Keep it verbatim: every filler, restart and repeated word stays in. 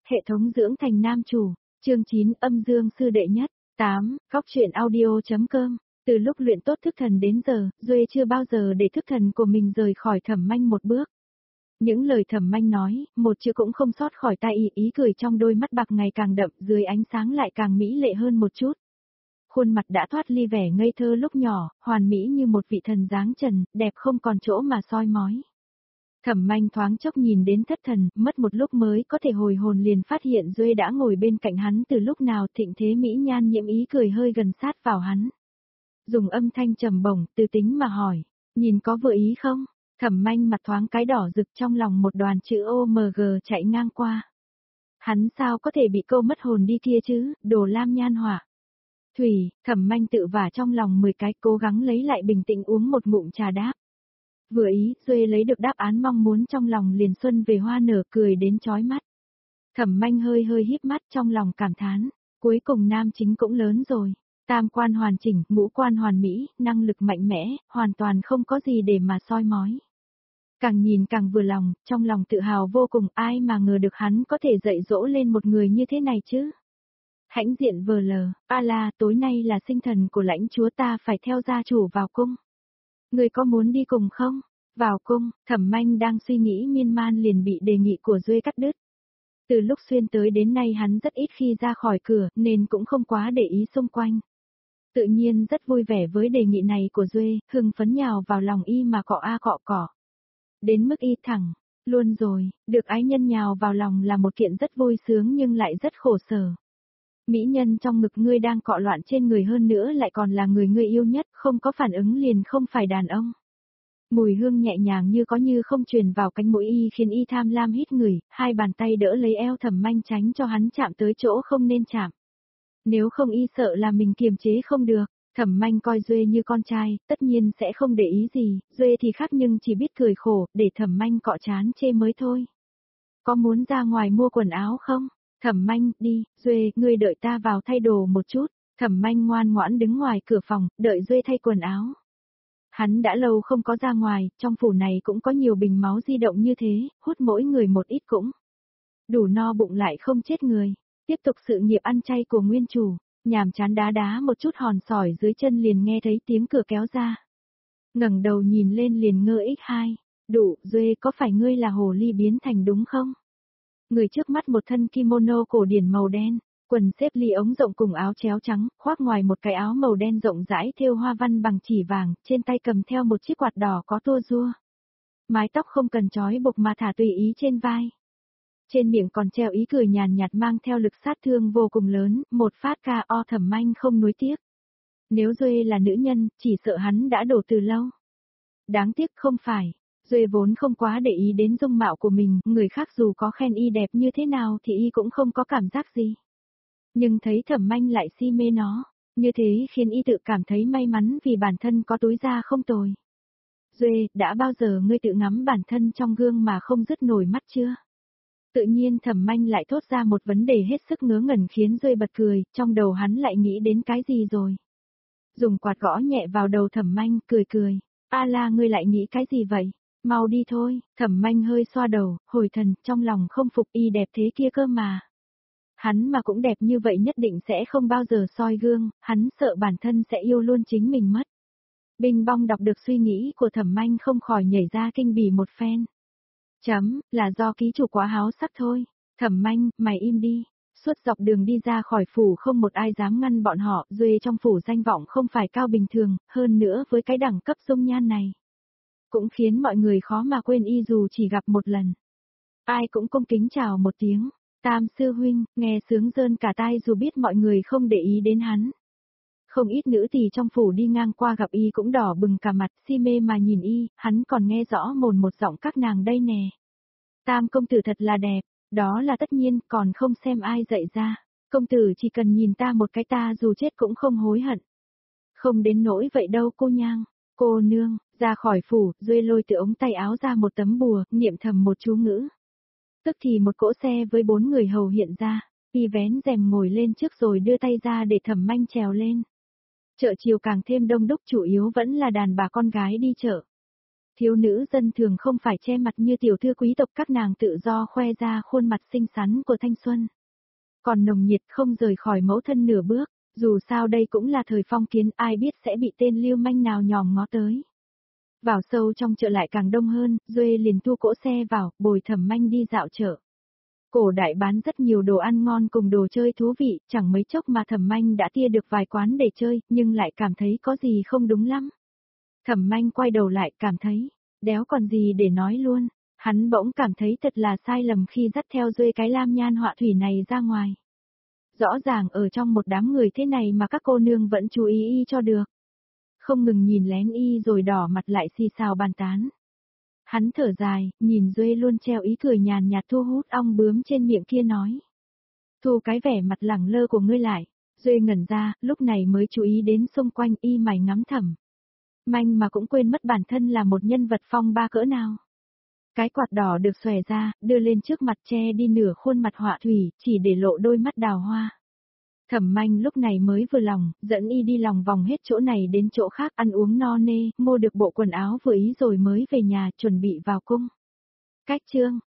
Hệ thống dưỡng thành nam chủ, chương chín âm dương sư đệ nhất, tám, góc truyện audio.com. Từ lúc luyện tốt thức thần đến giờ, Duệ chưa bao giờ để thức thần của mình rời khỏi Thẩm Manh một bước. Những lời Thẩm Manh nói, một chữ cũng không sót khỏi tai ý, ý cười trong đôi mắt bạc ngày càng đậm, dưới ánh sáng lại càng mỹ lệ hơn một chút. Khuôn mặt đã thoát ly vẻ ngây thơ lúc nhỏ, hoàn mỹ như một vị thần dáng trần, đẹp không còn chỗ mà soi mói. Thẩm Manh thoáng chốc nhìn đến thất thần, mất một lúc mới có thể hồi hồn, liền phát hiện Duệ đã ngồi bên cạnh hắn từ lúc nào. Thịnh thế mỹ nhan nhiễm ý cười hơi gần sát vào hắn. Dùng âm thanh trầm bổng, từ tính mà hỏi, nhìn có vừa ý không? Thẩm Manh mặt thoáng cái đỏ rực, trong lòng một đoàn chữ ô em giê chạy ngang qua. Hắn sao có thể bị câu mất hồn đi kia chứ, đồ lam nhan họa. Thủy, Thẩm Manh tự vả trong lòng mười cái, cố gắng lấy lại bình tĩnh uống một ngụm trà đáp. Vừa ý, Duệ lấy được đáp án mong muốn trong lòng, liền xuân về hoa nở, cười đến chói mắt. Thẩm Manh hơi hơi híp mắt, trong lòng cảm thán, cuối cùng nam chính cũng lớn rồi. Tam quan hoàn chỉnh, ngũ quan hoàn mỹ, năng lực mạnh mẽ, hoàn toàn không có gì để mà soi mói. Càng nhìn càng vừa lòng, trong lòng tự hào vô cùng, ai mà ngờ được hắn có thể dạy dỗ lên một người như thế này chứ. Hãnh diện vờ lờ, a la, tối nay là sinh thần của lãnh chúa, ta phải theo gia chủ vào cung. Người có muốn đi cùng không? Vào cung, Thẩm Manh đang suy nghĩ miên man liền bị đề nghị của Duệ cắt đứt. Từ lúc xuyên tới đến nay hắn rất ít khi ra khỏi cửa, nên cũng không quá để ý xung quanh. Tự nhiên rất vui vẻ với đề nghị này của Duệ, hưng phấn nhào vào lòng y mà cọ a cọ cọ. Đến mức y thẳng, luôn rồi, được ái nhân nhào vào lòng là một kiện rất vui sướng nhưng lại rất khổ sở. Mỹ nhân trong ngực ngươi đang cọ loạn trên người, hơn nữa lại còn là người ngươi yêu nhất, không có phản ứng liền không phải đàn ông. Mùi hương nhẹ nhàng như có như không truyền vào cánh mũi y, khiến y tham lam hít người, hai bàn tay đỡ lấy eo Thẩm Manh tránh cho hắn chạm tới chỗ không nên chạm. Nếu không y sợ là mình kiềm chế không được. Thẩm Manh coi Duệ như con trai, tất nhiên sẽ không để ý gì, Duệ thì khác nhưng chỉ biết cười khổ, để Thẩm Manh cọ chán chê mới thôi. Có muốn ra ngoài mua quần áo không? Thẩm Manh, đi, Duệ, ngươi đợi ta vào thay đồ một chút. Thẩm Manh ngoan ngoãn đứng ngoài cửa phòng, đợi Duệ thay quần áo. Hắn đã lâu không có ra ngoài, trong phủ này cũng có nhiều bình máu di động như thế, hút mỗi người một ít cũng đủ no bụng lại không chết người. Tiếp tục sự nghiệp ăn chay của nguyên chủ. Nhàm chán đá đá một chút hòn sỏi dưới chân, liền nghe thấy tiếng cửa kéo ra. Ngẩng đầu nhìn lên liền ngơ ích hai. Đủ, Duệ, có phải ngươi là hồ ly biến thành đúng không? Người trước mắt một thân kimono cổ điển màu đen, quần xếp ly ống rộng cùng áo chéo trắng, khoác ngoài một cái áo màu đen rộng rãi thêu hoa văn bằng chỉ vàng, trên tay cầm theo một chiếc quạt đỏ có tua rua. Mái tóc không cần trói buộc mà thả tùy ý trên vai. Trên miệng còn treo ý cười nhàn nhạt mang theo lực sát thương vô cùng lớn, một phát ca o. Thẩm Manh không nuối tiếc. Nếu Duệ là nữ nhân, chỉ sợ hắn đã đổ từ lâu. Đáng tiếc không phải, Duệ vốn không quá để ý đến dung mạo của mình, người khác dù có khen y đẹp như thế nào thì y cũng không có cảm giác gì. Nhưng thấy Thẩm Manh lại si mê nó, như thế khiến y tự cảm thấy may mắn vì bản thân có túi da không tồi. Duệ, đã bao giờ ngươi tự ngắm bản thân trong gương mà không dứt nổi mắt chưa? Tự nhiên Thẩm Manh lại thốt ra một vấn đề hết sức ngớ ngẩn khiến Duệ bật cười, trong đầu hắn lại nghĩ đến cái gì rồi. Dùng quạt gõ nhẹ vào đầu Thẩm Manh, cười cười, a la, ngươi lại nghĩ cái gì vậy? Mau đi thôi. Thẩm Manh hơi xoa đầu, hồi thần, trong lòng không phục y đẹp thế kia cơ mà. Hắn mà cũng đẹp như vậy nhất định sẽ không bao giờ soi gương, hắn sợ bản thân sẽ yêu luôn chính mình mất. Binh bong đọc được suy nghĩ của Thẩm Manh không khỏi nhảy ra kinh bỉ một phen. Chấm, là do ký chủ quá háo sắc thôi. Thẩm Manh, mày im đi. Suốt dọc đường đi ra khỏi phủ không một ai dám ngăn bọn họ, Duệ trong phủ danh vọng không phải cao bình thường, hơn nữa với cái đẳng cấp dung nhan này. Cũng khiến mọi người khó mà quên y dù chỉ gặp một lần. Ai cũng cung kính chào một tiếng. Tam sư huynh, nghe sướng rơn cả tai dù biết mọi người không để ý đến hắn. Không ít nữ tỳ trong phủ đi ngang qua gặp y cũng đỏ bừng cả mặt, si mê mà nhìn y, hắn còn nghe rõ mồn một giọng các nàng đây nè. Tam công tử thật là đẹp, đó là tất nhiên, còn không xem ai dạy ra. Công tử chỉ cần nhìn ta một cái ta dù chết cũng không hối hận. Không đến nỗi vậy đâu cô nhang. Cô nương, ra khỏi phủ, Duệ lôi từ ống tay áo ra một tấm bùa, niệm thầm một chú ngữ. Tức thì một cỗ xe với bốn người hầu hiện ra, y vén rèm ngồi lên trước rồi đưa tay ra để Thẩm Manh trèo lên. Chợ chiều càng thêm đông đúc, chủ yếu vẫn là đàn bà con gái đi chợ. Thiếu nữ dân thường không phải che mặt như tiểu thư quý tộc, các nàng tự do khoe ra khuôn mặt xinh xắn của thanh xuân. Còn nồng nhiệt không rời khỏi mẫu thân nửa bước, dù sao đây cũng là thời phong kiến, ai biết sẽ bị tên lưu manh nào nhòm ngó tới. Vào sâu trong chợ lại càng đông hơn, Duê liền thu cỗ xe vào, bồi Thẩm Manh đi dạo chợ. Cổ đại bán rất nhiều đồ ăn ngon cùng đồ chơi thú vị, chẳng mấy chốc mà Thẩm Manh đã tia được vài quán để chơi, nhưng lại cảm thấy có gì không đúng lắm. Thẩm Manh quay đầu lại cảm thấy, đéo còn gì để nói luôn, hắn bỗng cảm thấy thật là sai lầm khi dắt theo Duê cái lam nhan họa thủy này ra ngoài. Rõ ràng ở trong một đám người thế này mà các cô nương vẫn chú ý y cho được. Không ngừng nhìn lén y rồi đỏ mặt lại xì xào bàn tán. Hắn thở dài, nhìn Duê luôn treo ý cười nhàn nhạt thu hút ong bướm trên miệng kia nói. Thu cái vẻ mặt lẳng lơ của ngươi lại. Duê ngẩn ra, lúc này mới chú ý đến xung quanh y mày ngắm Thẩm Manh mà cũng quên mất bản thân là một nhân vật phong ba cỡ nào. Cái quạt đỏ được xòe ra, đưa lên trước mặt che đi nửa khuôn mặt họa thủy, chỉ để lộ đôi mắt đào hoa. Thẩm Manh lúc này mới vừa lòng, dẫn y đi lòng vòng hết chỗ này đến chỗ khác, ăn uống no nê, mua được bộ quần áo vừa ý rồi mới về nhà chuẩn bị vào cung. Cách chương